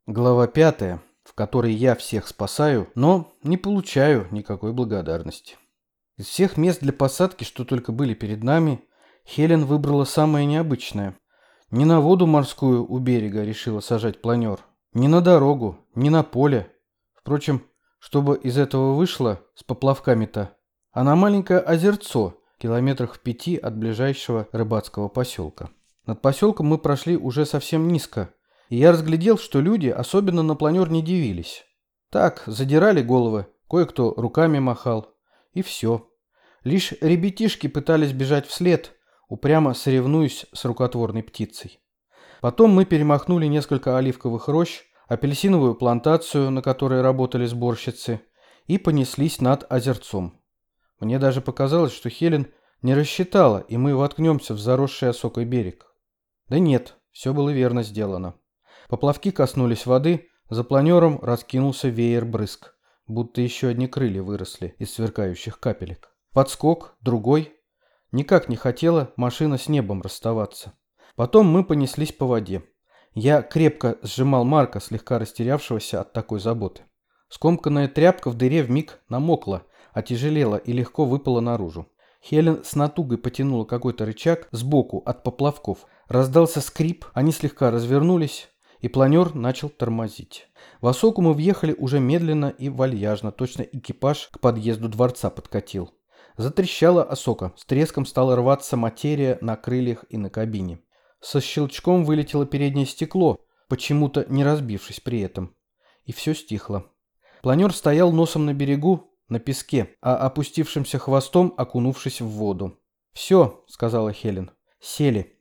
Глава 5, в которой я всех спасаю, но не получаю никакой благодарности. Из всех мест для посадки, что только были перед нами, Хелен выбрала самое необычное. Не на воду морскую у берега решила сажать планер, не на дорогу, не на поле. Впрочем, чтобы из этого вышло с поплавками-то, а на маленькое озерцо, километрах в 5 от ближайшего рыбацкого поселка. Над поселком мы прошли уже совсем низко, и я разглядел, что люди особенно на планер не дивились. Так, задирали головы, кое-кто руками махал, и все. Лишь ребятишки пытались бежать вслед, упрямо соревнуясь с рукотворной птицей. Потом мы перемахнули несколько оливковых рощ, апельсиновую плантацию, на которой работали сборщицы, и понеслись над озерцом. Мне даже показалось, что Хелен не рассчитала, и мы воткнемся в заросший осокой берег. Да нет, все было верно сделано. Поплавки коснулись воды, за планером раскинулся веер брызг, будто еще одни крылья выросли из сверкающих капелек. Подскок, другой. Никак не хотела машина с небом расставаться. Потом мы понеслись по воде. Я крепко сжимал Марка, слегка растерявшегося от такой заботы. Скомканная тряпка в дыре вмиг намокла, отяжелела и легко выпала наружу. Хелен с натугой потянула какой-то рычаг сбоку от поплавков. Раздался скрип, они слегка развернулись, и планер начал тормозить. В осоку мы въехали уже медленно и вальяжно, точно экипаж к подъезду дворца подкатил. Затрещала осока, с треском стала рваться материя на крыльях и на кабине. Со щелчком вылетело переднее стекло, почему-то не разбившись при этом. И все стихло. Планер стоял носом на берегу, на песке, а опустившимся хвостом окунувшись в воду. «Все», — сказала Хелен, — «сели».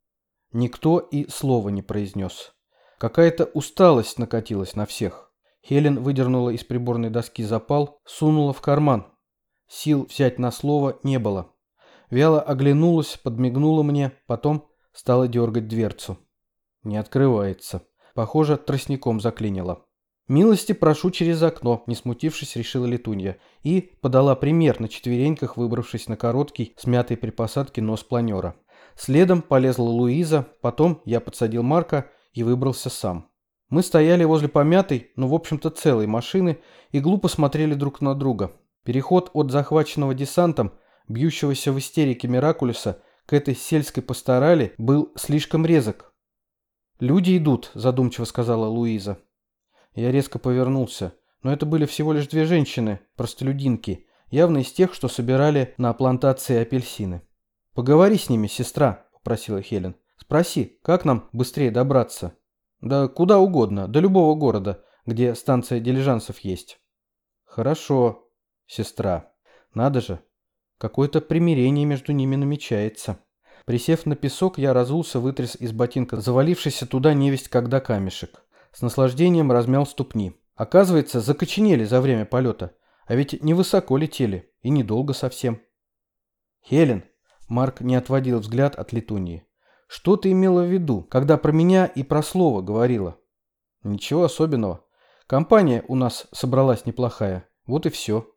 Никто и слова не произнес. Какая-то усталость накатилась на всех. Хелен выдернула из приборной доски запал, сунула в карман. Сил взять на слово не было. Вяло оглянулась, подмигнула мне, потом стала дергать дверцу. Не открывается. Похоже, тростником заклинило. «Милости прошу через окно», — не смутившись, решила Летунья. И подала пример, на четвереньках выбравшись на короткий, смятый при посадке нос планера. Следом полезла Луиза, потом я подсадил Марка и выбрался сам. Мы стояли возле помятой, но в общем-то целой машины и глупо смотрели друг на друга. Переход от захваченного десантом, бьющегося в истерике Миракулюса, к этой сельской пасторали был слишком резок. «Люди идут», — задумчиво сказала Луиза. Я резко повернулся, но это были всего лишь две женщины, простолюдинки, явно из тех, что собирали на плантации апельсины. «Поговори с ними, сестра», — попросила Хелен. «Спроси, как нам быстрее добраться?» «Да куда угодно, до любого города, где станция дилижансов есть». «Хорошо, сестра. Надо же, какое-то примирение между ними намечается». Присев на песок, я разулся, вытряс из ботинка завалившийся туда невесть когда камешек. С наслаждением размял ступни. Оказывается, закоченели за время полета. А ведь невысоко летели. И недолго совсем. «Хелен», — Марк не отводил взгляд от Летуньи, — «что ты имела в виду, когда про меня и про слово говорила?» «Ничего особенного. Компания у нас собралась неплохая. Вот и все».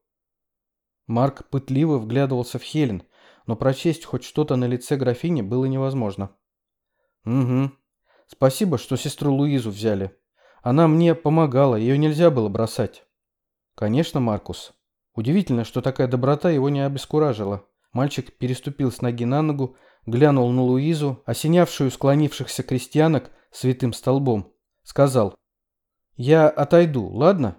Марк пытливо вглядывался в Хелен, но прочесть хоть что-то на лице графини было невозможно. «Угу. Спасибо, что сестру Луизу взяли. Она мне помогала, ее нельзя было бросать». «Конечно, Маркус». Удивительно, что такая доброта его не обескуражила. Мальчик переступил с ноги на ногу, глянул на Луизу, осенявшую склонившихся крестьянок святым столбом. Сказал: «Я отойду, ладно?»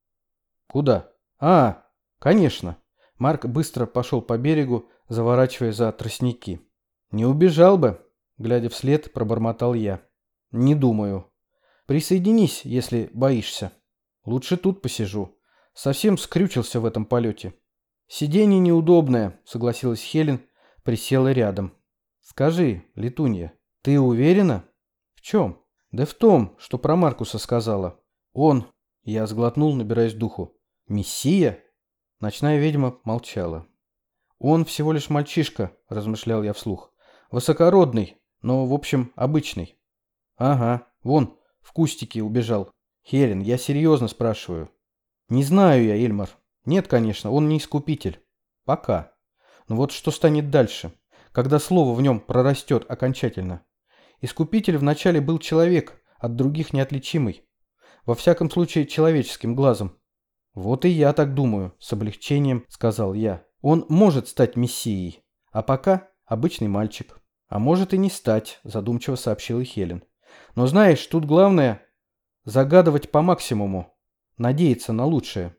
«Куда?» «А, конечно». Марк быстро пошел по берегу, заворачивая за тростники. «Не убежал бы», — глядя вслед, пробормотал я. «Не думаю. Присоединись, если боишься. Лучше тут посижу. Совсем скрючился в этом полете». «Сиденье неудобное», — согласилась Хелен, присела рядом. «Скажи, Летунья, ты уверена?» «В чем?» «Да в том, что про Маркуса сказала. Он...» Я сглотнул, набираясь духу. «Мессия?» Ночная ведьма молчала. «Он всего лишь мальчишка», — размышлял я вслух. «Высокородный, но, в общем, обычный». «Ага, вон, в кустике убежал. Хелен, я серьезно спрашиваю». «Не знаю я, Эльмар. Нет, конечно, он не искупитель. Пока. Но вот что станет дальше, когда слово в нем прорастет окончательно? Искупитель вначале был человек, от других неотличимый. Во всяком случае, человеческим глазом. Вот и я так думаю, с облегчением сказал я. Он может стать мессией, а пока обычный мальчик. А может и не стать, задумчиво сообщила Хелен. Но знаешь, тут главное загадывать по максимуму, надеяться на лучшее.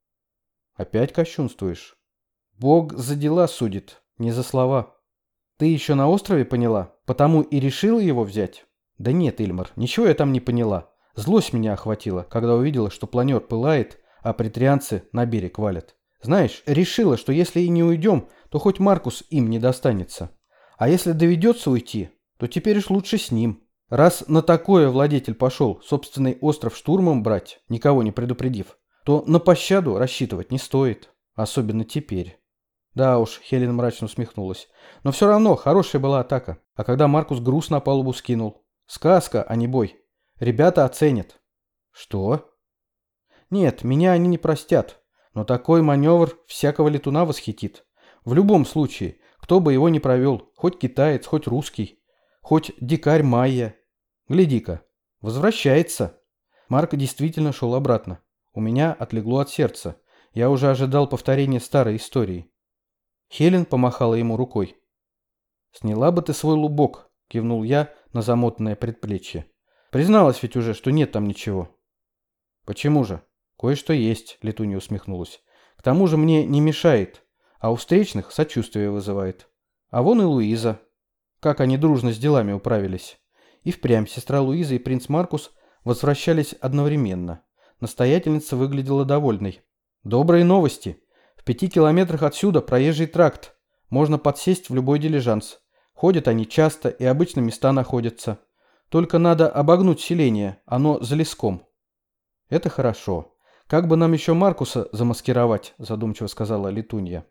Опять кощунствуешь? Бог за дела судит, не за слова. Ты еще на острове поняла, потому и решила его взять? Да нет, Ильмар, ничего я там не поняла. Злость меня охватила, когда увидела, что планер пылает, а претрианцы на берег валят. Знаешь, решила, что если и не уйдем, то хоть Маркус им не достанется. А если доведется уйти, то теперь уж лучше с ним. Раз на такое владетель пошел собственный остров штурмом брать, никого не предупредив, то на пощаду рассчитывать не стоит. Особенно теперь. Да уж, Хелен мрачно усмехнулась. Но все равно хорошая была атака. А когда Маркус груз на палубу скинул? Сказка, а не бой. Ребята оценят. Что? Нет, меня они не простят. Но такой маневр всякого летуна восхитит. В любом случае, кто бы его ни провел, хоть китаец, хоть русский, хоть дикарь майя. Гляди-ка, возвращается. Марк действительно шел обратно. У меня отлегло от сердца. Я уже ожидал повторения старой истории. Хелен помахала ему рукой. «Сняла бы ты свой лубок», — кивнул я на замотанное предплечье. «Призналась ведь уже, что нет там ничего». «Почему же? Кое-что есть», — Летунья усмехнулась. «К тому же мне не мешает, а у встречных сочувствие вызывает. А вон и Луиза. Как они дружно с делами управились». И впрямь сестра Луиза и принц Маркус возвращались одновременно. Настоятельница выглядела довольной. «Добрые новости. В 5 километрах отсюда проезжий тракт. Можно подсесть в любой дилижанс. Ходят они часто и обычно места находятся. Только надо обогнуть селение, оно за леском». «Это хорошо. Как бы нам еще Маркуса замаскировать?» – задумчиво сказала Летунья.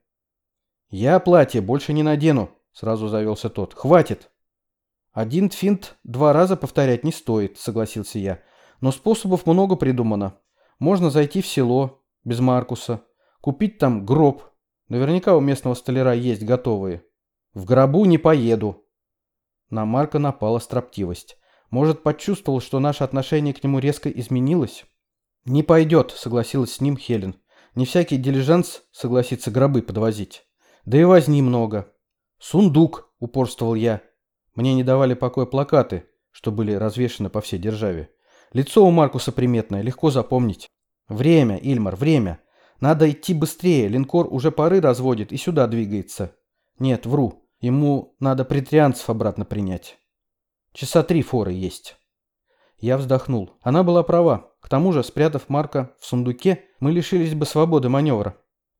«Я платье больше не надену», – сразу завелся тот. «Хватит». «Один финт 2 раза повторять не стоит», – согласился я. «Но способов много придумано. Можно зайти в село без Маркуса, купить там гроб. Наверняка у местного столяра есть готовые. В гробу не поеду». На Марка напала строптивость. Может, почувствовал, что наше отношение к нему резко изменилось? «Не пойдет», — согласилась с ним Хелен. «Не всякий дилижанс согласится гробы подвозить. Да и возни много». «Сундук», — упорствовал я. Мне не давали покоя плакаты, что были развешаны по всей державе. Лицо у Маркуса приметное, легко запомнить. «Время, Ильмар, время. Надо идти быстрее, линкор уже пары разводит и сюда двигается». «Нет, вру. Ему надо претрианцев обратно принять. Часа 3 форы есть». Я вздохнул. Она была права. К тому же, спрятав Марка в сундуке, мы лишились бы свободы маневра.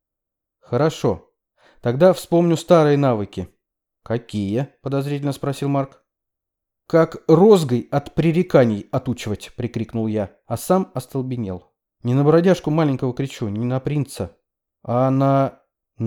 «Хорошо. Тогда вспомню старые навыки». «Какие?» – подозрительно спросил Марк. «Как розгой от пререканий отучивать!» – прикрикнул я, а сам остолбенел. Не на бродяжку маленького кричу, не на принца, а на...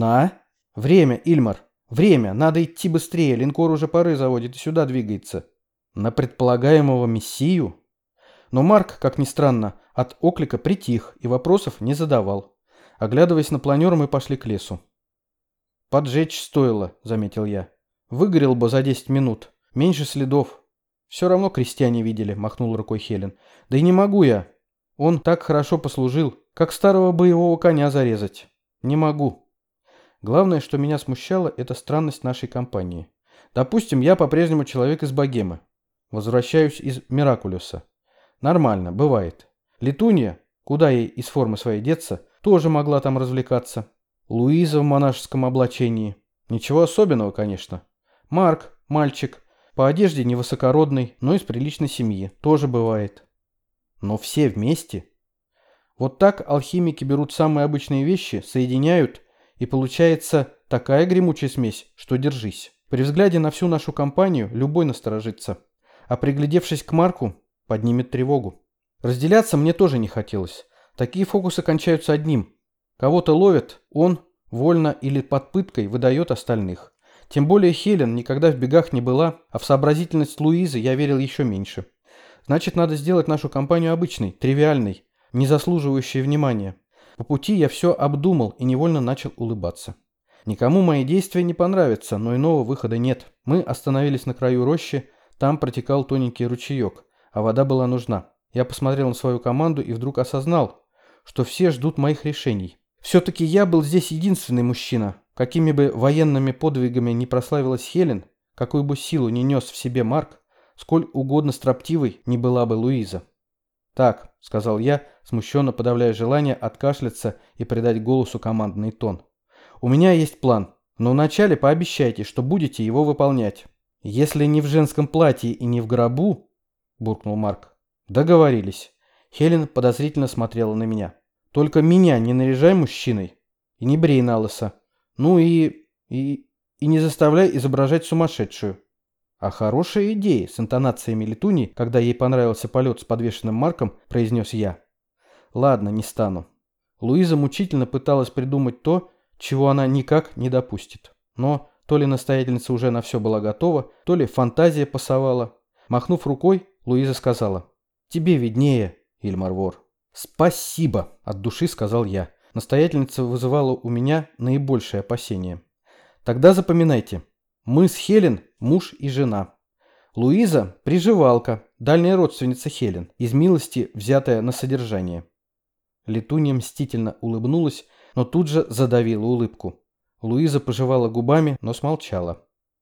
Время, Ильмар! Время! Надо идти быстрее, линкор уже пары заводит и сюда двигается. На предполагаемого мессию? Но Марк, как ни странно, от оклика притих и вопросов не задавал. Оглядываясь на планер, мы пошли к лесу. «Поджечь стоило», — заметил я. «Выгорел бы за 10 минут. Меньше следов». «Все равно крестьяне видели», — махнул рукой Хелен. «Да и не могу я. Он так хорошо послужил, как старого боевого коня зарезать. Не могу». Главное, что меня смущало, это странность нашей компании. Допустим, я по-прежнему человек из Богемы. Возвращаюсь из Миракулюса. Нормально, бывает. Летунья, куда ей из формы своей деться, тоже могла там развлекаться. Луиза в монашеском облачении. Ничего особенного, конечно. Марк, мальчик, по одежде невысокородный, но из приличной семьи, тоже бывает. Но все вместе. Вот так алхимики берут самые обычные вещи, соединяют, и получается такая гремучая смесь, что держись. При взгляде на всю нашу компанию любой насторожится. А приглядевшись к Марку, поднимет тревогу. Разделяться мне тоже не хотелось. Такие фокусы кончаются одним. Кого-то ловят, он, вольно или под пыткой, выдает остальных. Тем более Хелен никогда в бегах не была, а в сообразительность Луизы я верил еще меньше. Значит, надо сделать нашу компанию обычной, тривиальной, не заслуживающей внимания. По пути я все обдумал и невольно начал улыбаться. Никому мои действия не понравятся, но иного выхода нет. Мы остановились на краю рощи, там протекал тоненький ручеек, а вода была нужна. Я посмотрел на свою команду и вдруг осознал, что все ждут моих решений. Все-таки я был здесь единственный мужчина. Какими бы военными подвигами ни прославилась Хелен, какую бы силу ни нес в себе Марк, сколь угодно строптивой не была бы Луиза. «Так», — сказал я, смущенно подавляя желание откашляться и придать голосу командный тон. «У меня есть план, но вначале пообещайте, что будете его выполнять. Если не в женском платье и не в гробу», — буркнул Марк. «Договорились». Хелен подозрительно смотрела на меня. «Только меня не наряжай мужчиной и не брей на лысо. Ну и не заставляй изображать сумасшедшую». «А хорошая идея», — с интонациями летуньи, когда ей понравился полет с подвешенным Марком, произнес я. «Ладно, не стану». Луиза мучительно пыталась придумать то, чего она никак не допустит. Но то ли настоятельница уже на все была готова, то ли фантазия пасовала. Махнув рукой, Луиза сказала: «Тебе виднее, Ильмар Вор». «Спасибо», — от души сказал я. Настоятельница вызывала у меня наибольшее опасение. «Тогда запоминайте. Мы с Хелен муж и жена. Луиза – приживалка, дальняя родственница Хелен, из милости взятая на содержание». Летунья мстительно улыбнулась, но тут же задавила улыбку. Луиза пожевала губами, но смолчала.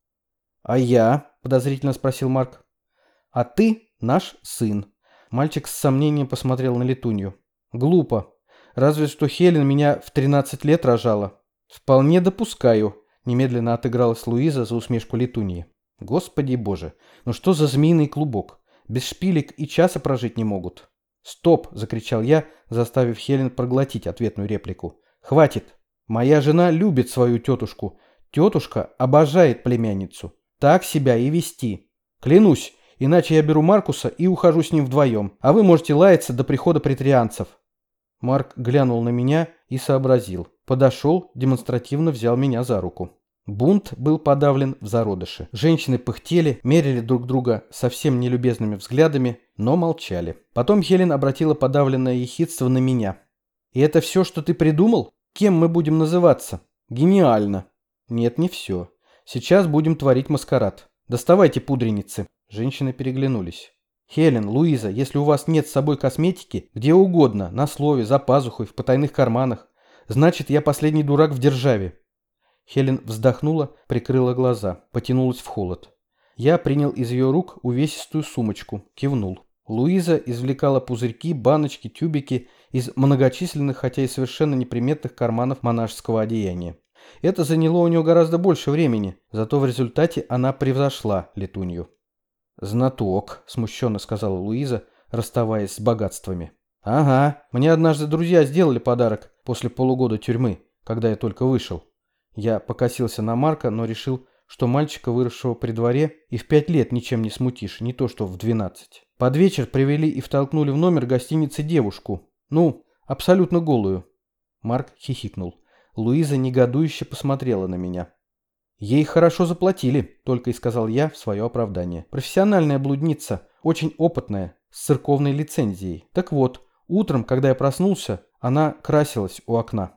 «А я?» – подозрительно спросил Марк. «А ты наш сын». Мальчик с сомнением посмотрел на Летунью. «Глупо. Разве что Хелен меня в 13 лет рожала». «Вполне допускаю», – немедленно отыгралась Луиза за усмешку Летуньи. «Господи боже, ну что за змеиный клубок? Без шпилек и часа прожить не могут». «Стоп!» – закричал я, заставив Хелен проглотить ответную реплику. «Хватит! Моя жена любит свою тетушку. Тетушка обожает племянницу. Так себя и вести. Клянусь, иначе я беру Маркуса и ухожу с ним вдвоем, а вы можете лаяться до прихода претарианцев». Марк глянул на меня и сообразил. Подошел, демонстративно взял меня за руку. Бунт был подавлен в зародыше. Женщины пыхтели, мерили друг друга совсем нелюбезными взглядами, но молчали. Потом Хелен обратила подавленное ехидство на меня. «И это все, что ты придумал? Кем мы будем называться?» «Гениально!» «Нет, не все. Сейчас будем творить маскарад. Доставайте пудреницы». Женщины переглянулись. «Хелен, Луиза, если у вас нет с собой косметики, где угодно, на слове, за пазухой, в потайных карманах, значит, я последний дурак в державе». Хелен вздохнула, прикрыла глаза, потянулась в холод. Я принял из ее рук увесистую сумочку, кивнул. Луиза извлекала пузырьки, баночки, тюбики из многочисленных, хотя и совершенно неприметных карманов монашеского одеяния. Это заняло у нее гораздо больше времени, зато в результате она превзошла Летунью. «Знаток», — смущенно сказала Луиза, расставаясь с богатствами. «Ага, мне однажды друзья сделали подарок после полугода тюрьмы, когда я только вышел». Я покосился на Марка, но решил, что мальчика, выросшего при дворе, и в 5 лет ничем не смутишь, не то что в 12. Под вечер привели и втолкнули в номер гостиницы девушку. Ну, абсолютно голую. Марк хихикнул. Луиза негодующе посмотрела на меня. «Ей хорошо заплатили», — только и сказал я в свое оправдание. «Профессиональная блудница, очень опытная, с церковной лицензией. Так вот, утром, когда я проснулся, она красилась у окна».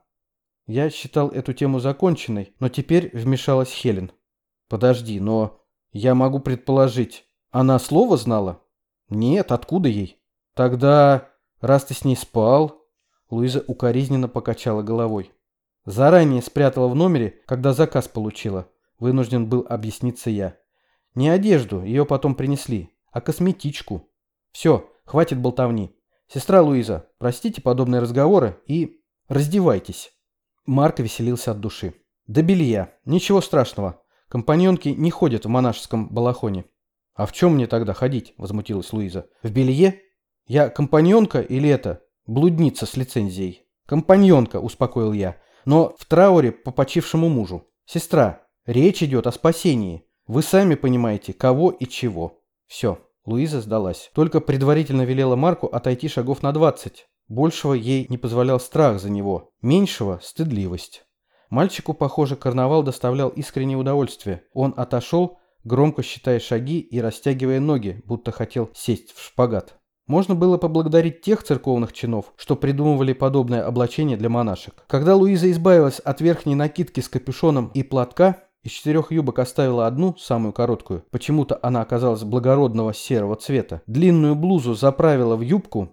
Я считал эту тему законченной, но теперь вмешалась Хелен. «Подожди, но я могу предположить, она слово знала?» «Нет, откуда ей?» «Тогда, раз ты с ней спал...» Луиза укоризненно покачала головой. «Заранее спрятала в номере, когда заказ получила», — вынужден был объясниться я. «Не одежду, ее потом принесли, а косметичку. Все, хватит болтовни. Сестра Луиза, простите подобные разговоры и раздевайтесь». Марк веселился от души. «До белья. Ничего страшного. Компаньонки не ходят в монашеском балахоне». «А в чем мне тогда ходить?» – возмутилась Луиза. «В белье? Я компаньонка или это? Блудница с лицензией?» «Компаньонка», – успокоил я. «Но в трауре по почившему мужу. Сестра, речь идет о спасении. Вы сами понимаете, кого и чего». Все, Луиза сдалась. Только предварительно велела Марку отойти шагов на 20. Большего ей не позволял страх за него, меньшего – стыдливость. Мальчику, похоже, карнавал доставлял искреннее удовольствие. Он отошел, громко считая шаги и растягивая ноги, будто хотел сесть в шпагат. Можно было поблагодарить тех церковных чинов, что придумывали подобное облачение для монашек. Когда Луиза избавилась от верхней накидки с капюшоном и платка, Из 4 юбок оставила одну, самую короткую, почему-то она оказалась благородного серого цвета, длинную блузу заправила в юбку.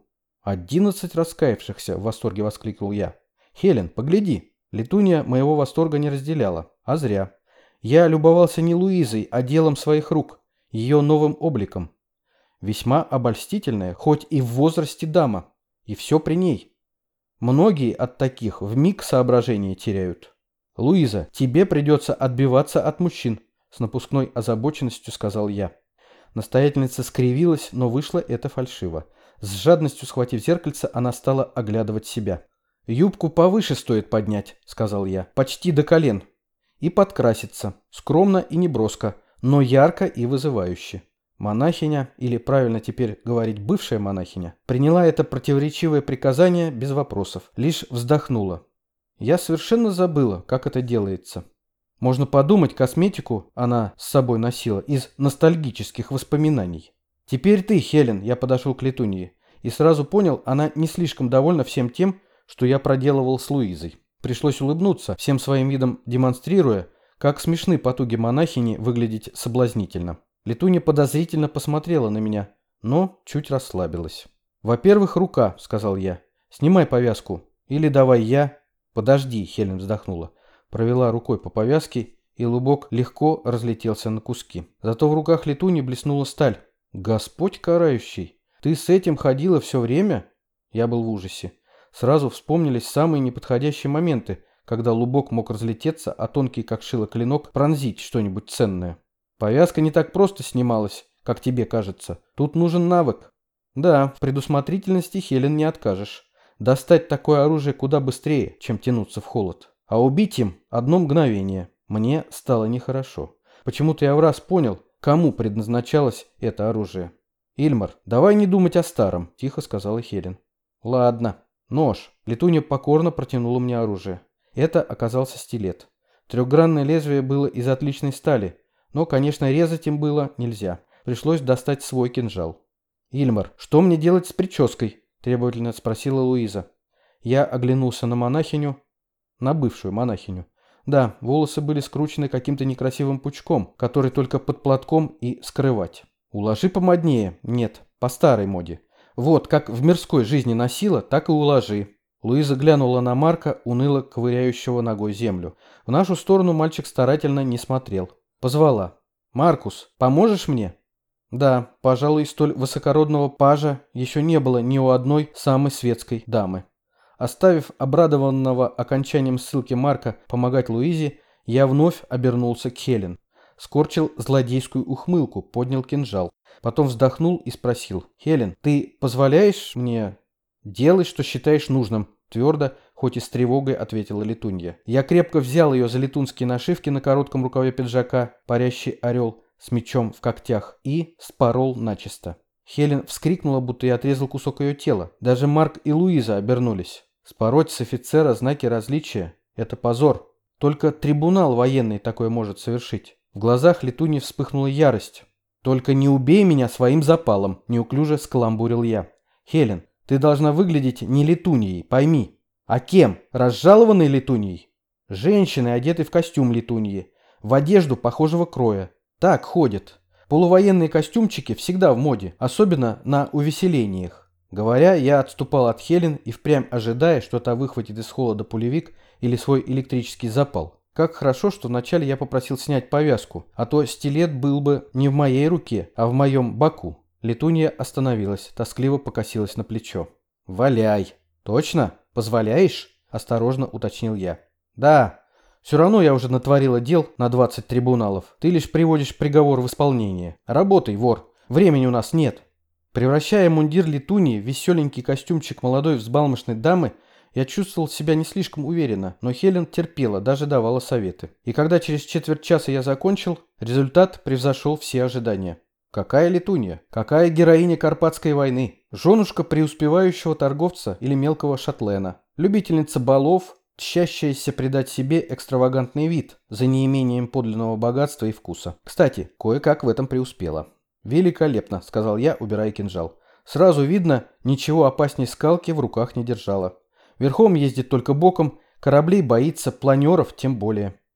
11 раскаявшихся, в восторге воскликнул я. Хелен, погляди. Летунья моего восторга не разделяла, а зря. Я любовался не Луизой, а делом своих рук, ее новым обликом. Весьма обольстительная, хоть и в возрасте дама, и все при ней. Многие от таких вмиг соображения теряют. «Луиза, тебе придется отбиваться от мужчин», — с напускной озабоченностью сказал я. Настоятельница скривилась, но вышло это фальшиво. С жадностью схватив зеркальце, она стала оглядывать себя. «Юбку повыше стоит поднять», — сказал я, — «почти до колен. И подкраситься, скромно и неброско, но ярко и вызывающе». Монахиня, или правильно теперь говорить бывшая монахиня, приняла это противоречивое приказание без вопросов, лишь вздохнула. Я совершенно забыла, как это делается. Можно подумать, косметику она с собой носила из ностальгических воспоминаний. «Теперь ты, Хелен», — я подошел к Летунье, и сразу понял, она не слишком довольна всем тем, что я проделывал с Луизой. Пришлось улыбнуться, всем своим видом демонстрируя, как смешны потуги монахини выглядеть соблазнительно. Летунья подозрительно посмотрела на меня, но чуть расслабилась. «Во-первых, рука», — сказал я. «Снимай повязку. Или давай я...» «Подожди», — Хелен вздохнула. Провела рукой по повязке, и лубок легко разлетелся на куски. Зато в руках Летуньи блеснула сталь. «Господь карающий! Ты с этим ходила все время?» Я был в ужасе. Сразу вспомнились самые неподходящие моменты, когда лубок мог разлететься, а тонкий, как шило клинок, пронзить что-нибудь ценное. «Повязка не так просто снималась, как тебе кажется. Тут нужен навык». «Да, в предусмотрительности Хелен не откажешь. Достать такое оружие куда быстрее, чем тянуться в холод. А убить им одно мгновение». Мне стало нехорошо. Почему-то я враз понял, кому предназначалось это оружие. «Ильмар, давай не думать о старом», — тихо сказала Хелен. «Ладно. Нож». Летунья покорно протянула мне оружие. Это оказался стилет. Трехгранное лезвие было из отличной стали, но, конечно, резать им было нельзя. Пришлось достать свой кинжал. «Ильмар, что мне делать с прической?» — требовательно спросила Луиза. Я оглянулся на монахиню, на бывшую монахиню. Да, волосы были скручены каким-то некрасивым пучком, который только под платком и скрывать. «Уложи помоднее». «Нет, по старой моде. Вот, как в мирской жизни носила, так и уложи». Луиза глянула на Марка, уныло ковыряющего ногой землю. В нашу сторону мальчик старательно не смотрел. Позвала. «Маркус, поможешь мне?» Да, пожалуй, столь высокородного пажа еще не было ни у одной самой светской дамы. Оставив обрадованного окончанием ссылки Марка помогать Луизе, я вновь обернулся к Хелен. Скорчил злодейскую ухмылку, поднял кинжал. Потом вздохнул и спросил. «Хелен, ты позволяешь мне...» «Делай, что считаешь нужным», — твердо, хоть и с тревогой ответила Летунья. Я крепко взял ее за летунские нашивки на коротком рукаве пиджака, парящий орел с мечом в когтях, и спорол начисто. Хелен вскрикнула, будто я отрезал кусок ее тела. Даже Марк и Луиза обернулись. Спороть с офицера знаки различия — это позор. Только трибунал военный такое может совершить. В глазах Летуньи вспыхнула ярость. «Только не убей меня своим запалом», — неуклюже скаламбурил я. «Хелен, ты должна выглядеть не Летуньей, пойми». «А кем? Разжалованной Летуньей?» «Женщиной, одетой в костюм Летуньи, в одежду похожего кроя. Так ходят. Полувоенные костюмчики всегда в моде, особенно на увеселениях». Говоря, я отступал от Хелен и впрямь ожидая, что та выхватит из холода пулевик или свой электрический запал. Как хорошо, что вначале я попросил снять повязку, а то стилет был бы не в моей руке, а в моем боку. Летунья остановилась, тоскливо покосилась на плечо. «Валяй!» «Точно? Позволяешь?» – осторожно уточнил я. «Да. Все равно я уже натворила дел на 20 трибуналов. Ты лишь приводишь приговор в исполнение. Работай, вор. Времени у нас нет». Превращая мундир Летуньи в веселенький костюмчик молодой взбалмошной дамы, я чувствовал себя не слишком уверенно, но Хелен терпела, даже давала советы. И когда через четверть часа я закончил, результат превзошел все ожидания. Какая Летунья? Какая героиня Карпатской войны? Женушка преуспевающего торговца или мелкого шатлена. Любительница балов, тщащаяся придать себе экстравагантный вид за неимением подлинного богатства и вкуса. Кстати, кое-как в этом преуспела. «Великолепно», — сказал я, убирая кинжал. «Сразу видно, ничего опасней скалки в руках не держала. Верхом ездит только боком, кораблей боится, планеров тем более».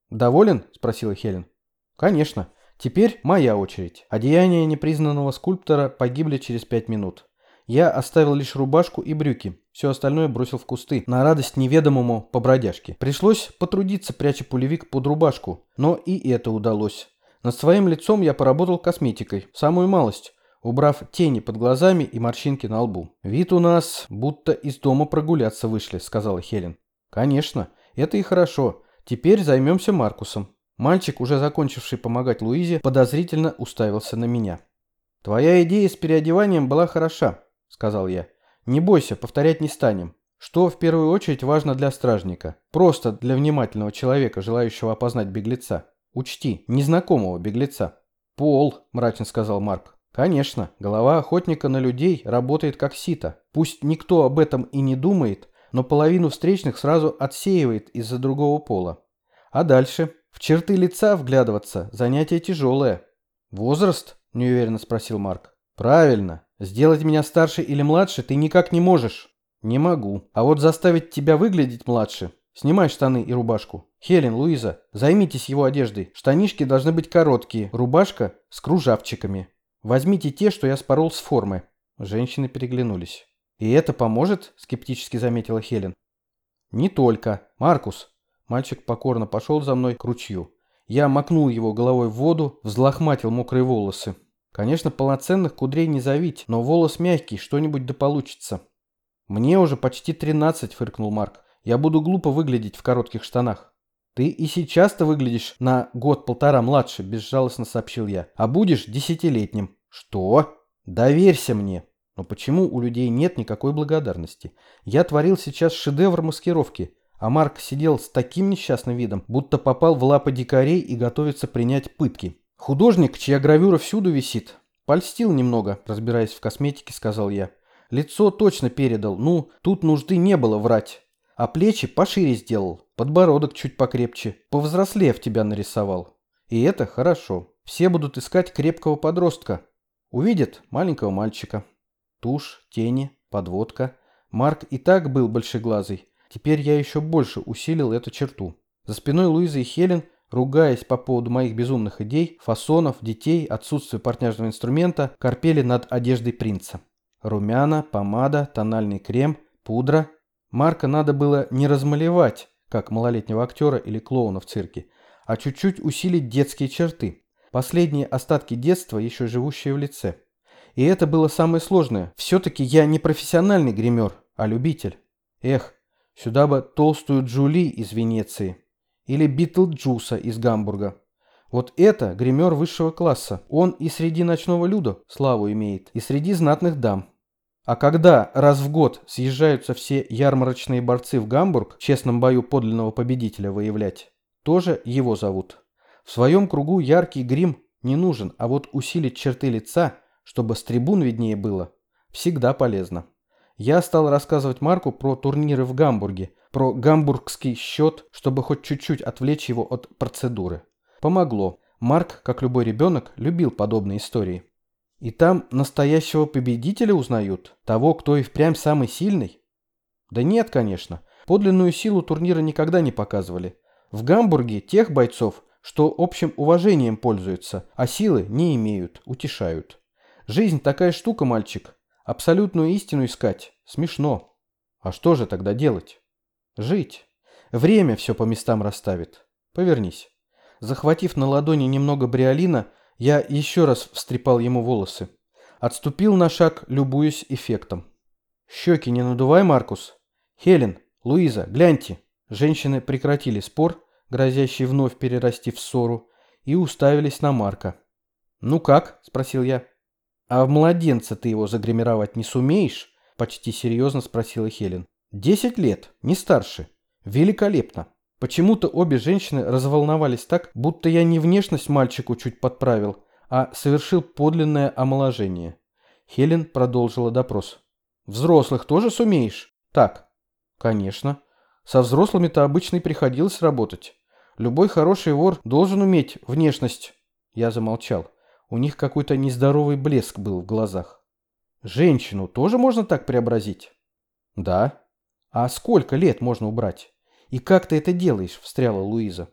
«Доволен?» – спросила Хелен. «Конечно. Теперь моя очередь». Одеяния непризнанного скульптора погибли через 5 минут. Я оставил лишь рубашку и брюки. Все остальное бросил в кусты, на радость неведомому побродяжке. Пришлось потрудиться, пряча пулевик под рубашку, но и это удалось. Над своим лицом я поработал косметикой, самую малость, убрав тени под глазами и морщинки на лбу. «Вид у нас, будто из дома прогуляться вышли», — сказала Хелен. «Конечно, это и хорошо. Теперь займемся Маркусом». Мальчик, уже закончивший помогать Луизе, подозрительно уставился на меня. «Твоя идея с переодеванием была хороша», — сказал я. «Не бойся, повторять не станем. Что в первую очередь важно для стражника? Просто для внимательного человека, желающего опознать беглеца. Учти, незнакомого беглеца». «Пол», — мрачно сказал Марк. «Конечно, голова охотника на людей работает как сито. Пусть никто об этом и не думает, но половину встречных сразу отсеивает из-за другого пола. А дальше? В черты лица вглядываться – занятие тяжелое». «Возраст?» – неуверенно спросил Марк. «Правильно. Сделать меня старше или младше ты никак не можешь». «Не могу. А вот заставить тебя выглядеть младше. Снимай штаны и рубашку. Хелен, Луиза, займитесь его одеждой. Штанишки должны быть короткие, рубашка с кружавчиками. Возьмите те, что я спорол с формы». Женщины переглянулись. «И это поможет?» – скептически заметила Хелен. «Не только. Маркус». Мальчик покорно пошел за мной к ручью. Я макнул его головой в воду, взлохматил мокрые волосы. Конечно, полноценных кудрей не завить, но волос мягкий, что-нибудь да получится. «Мне уже почти 13, фыркнул Марк. «Я буду глупо выглядеть в коротких штанах». «Ты и сейчас-то выглядишь на год-полтора младше», – безжалостно сообщил я. «А будешь 10-летним». «Что?» «Доверься мне». Но почему у людей нет никакой благодарности? Я творил сейчас шедевр маскировки, а Марк сидел с таким несчастным видом, будто попал в лапы дикарей и готовится принять пытки. «Художник, чья гравюра всюду висит, польстил немного, разбираясь в косметике», — сказал я. «Лицо точно передал, тут нужды не было врать. А плечи пошире сделал, подбородок чуть покрепче, повзрослев тебя нарисовал. И это хорошо. Все будут искать крепкого подростка. Увидят маленького мальчика». Тушь, тени, подводка. Марк и так был большеглазый. Теперь я еще больше усилил эту черту. За спиной Луизы и Хелен, ругаясь по поводу моих безумных идей, фасонов, детей, отсутствия портняжного инструмента, корпели над одеждой принца. Румяна, помада, тональный крем, пудра. Марка надо было не размалевать, как малолетнего актера или клоуна в цирке, а чуть-чуть усилить детские черты. Последние остатки детства, еще живущие в лице. И это было самое сложное. Все-таки я не профессиональный гример, а любитель. Эх, сюда бы толстую Джули из Венеции. Или Битлджуса из Гамбурга. Вот это гример высшего класса. Он и среди ночного люда славу имеет, и среди знатных дам. А когда раз в год съезжаются все ярмарочные борцы в Гамбург в честном бою подлинного победителя выявлять, тоже его зовут. В своем кругу яркий грим не нужен, а вот усилить черты лица, чтобы с трибун виднее было, всегда полезно. Я стал рассказывать Марку про турниры в Гамбурге, про гамбургский счет, чтобы хоть чуть-чуть отвлечь его от процедуры. Помогло. Марк, как любой ребенок, любил подобные истории. И там настоящего победителя узнают, того, кто и впрямь самый сильный? Да нет, конечно. Подлинную силу турнира никогда не показывали. В Гамбурге тех бойцов, что общим уважением пользуются, а силы не имеют, утешают. Жизнь такая штука, мальчик. Абсолютную истину искать смешно. А что же тогда делать? Жить. Время все по местам расставит. Повернись. Захватив на ладони немного бриолина, я еще раз встрепал ему волосы. Отступил на шаг, любуясь эффектом. Щеки не надувай, Маркус. Хелен, Луиза, гляньте. Женщины прекратили спор, грозящий вновь перерасти в ссору, и уставились на Марка. «Ну как?» – спросил я. «А в младенца ты его загримировать не сумеешь?» – почти серьезно спросила Хелен. 10 лет, не старше. Великолепно. Почему-то обе женщины разволновались так, будто я не внешность мальчику чуть подправил, а совершил подлинное омоложение. Хелен продолжила допрос. «Взрослых тоже сумеешь?» «Так». «Конечно. Со взрослыми-то обычно и приходилось работать. Любой хороший вор должен уметь внешность». Я замолчал. У них какой-то нездоровый блеск был в глазах. «Женщину тоже можно так преобразить?» «Да». «А сколько лет можно убрать? И как ты это делаешь?» – встряла Луиза.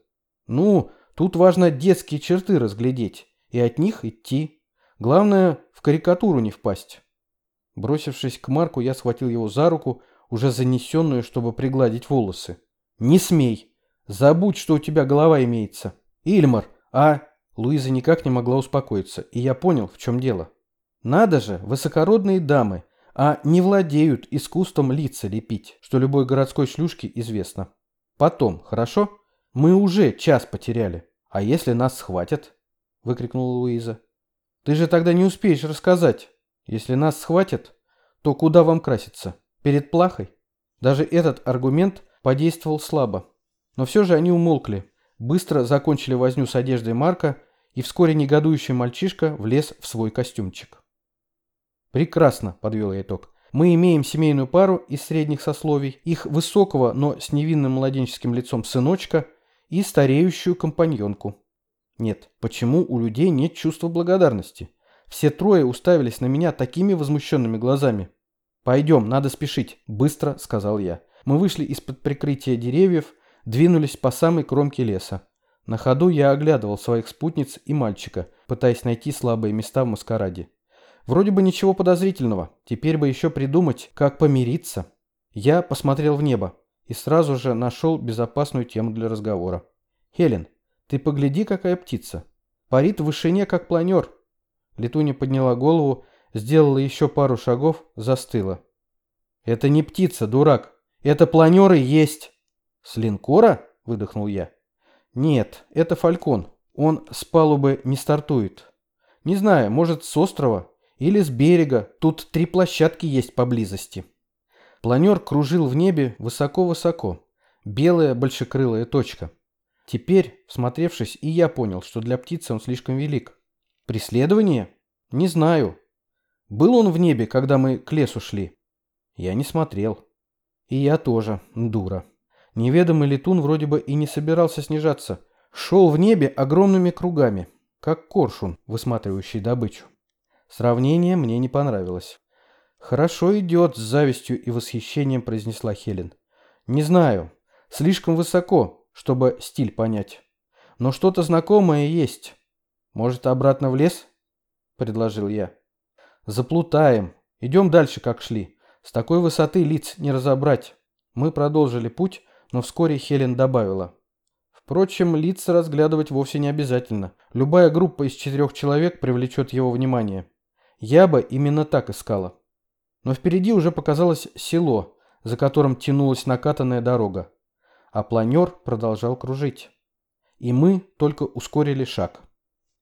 Ну, тут важно детские черты разглядеть и от них идти. Главное, в карикатуру не впасть. Бросившись к Марку, я схватил его за руку, уже занесенную, чтобы пригладить волосы. «Не смей! Забудь, что у тебя голова имеется! Ильмар, а...» Луиза никак не могла успокоиться, и я понял, в чем дело. «Надо же, высокородные дамы, а не владеют искусством лица лепить, что любой городской шлюшке известно. Потом, хорошо? Мы уже час потеряли. А если нас схватят?» — выкрикнула Луиза. «Ты же тогда не успеешь рассказать. Если нас схватят, то куда вам краситься? Перед плахой?» Даже этот аргумент подействовал слабо. Но все же они умолкли, быстро закончили возню с одеждой Марка, и вскоре негодующий мальчишка влез в свой костюмчик. «Прекрасно», — подвел я итог. «Мы имеем семейную пару из средних сословий, их высокого, но с невинным младенческим лицом сыночка и стареющую компаньонку. Нет, почему у людей нет чувства благодарности? Все трое уставились на меня такими возмущенными глазами. «Пойдем, надо спешить», — быстро сказал я. Мы вышли из-под прикрытия деревьев, двинулись по самой кромке леса. На ходу я оглядывал своих спутниц и мальчика, пытаясь найти слабые места в маскараде. Вроде бы ничего подозрительного, теперь бы еще придумать, как помириться. Я посмотрел в небо и сразу же нашел безопасную тему для разговора. «Хелен, ты погляди, какая птица. Парит в вышине, как планер». Летунья подняла голову, сделала еще пару шагов, застыла. «Это не птица, дурак. Это планеры есть». «С линкора?» — выдохнул я. «Нет, это фалькон. Он с палубы не стартует. Не знаю, может, с острова или с берега. Тут 3 площадки есть поблизости». Планер кружил в небе высоко-высоко. Белая большекрылая точка. Теперь, всмотревшись, и я понял, что для птицы он слишком велик. «Преследование? Не знаю. Был он в небе, когда мы к лесу шли?» Я не смотрел. И я тоже, дура. Неведомый летун вроде бы и не собирался снижаться. Шел в небе огромными кругами, как коршун, высматривающий добычу. Сравнение мне не понравилось. «Хорошо идет», — с завистью и восхищением произнесла Хелен. «Не знаю. Слишком высоко, чтобы стиль понять. Но что-то знакомое есть. Может, обратно в лес?» — предложил я. «Заплутаем. Идем дальше, как шли. С такой высоты лиц не разобрать». Мы продолжили путь, но вскоре Хелен добавила. «Впрочем, лица разглядывать вовсе не обязательно. Любая группа из 4 человек привлечет его внимание. Я бы именно так искала». Но впереди уже показалось село, за которым тянулась накатанная дорога. А планер продолжал кружить. И мы только ускорили шаг.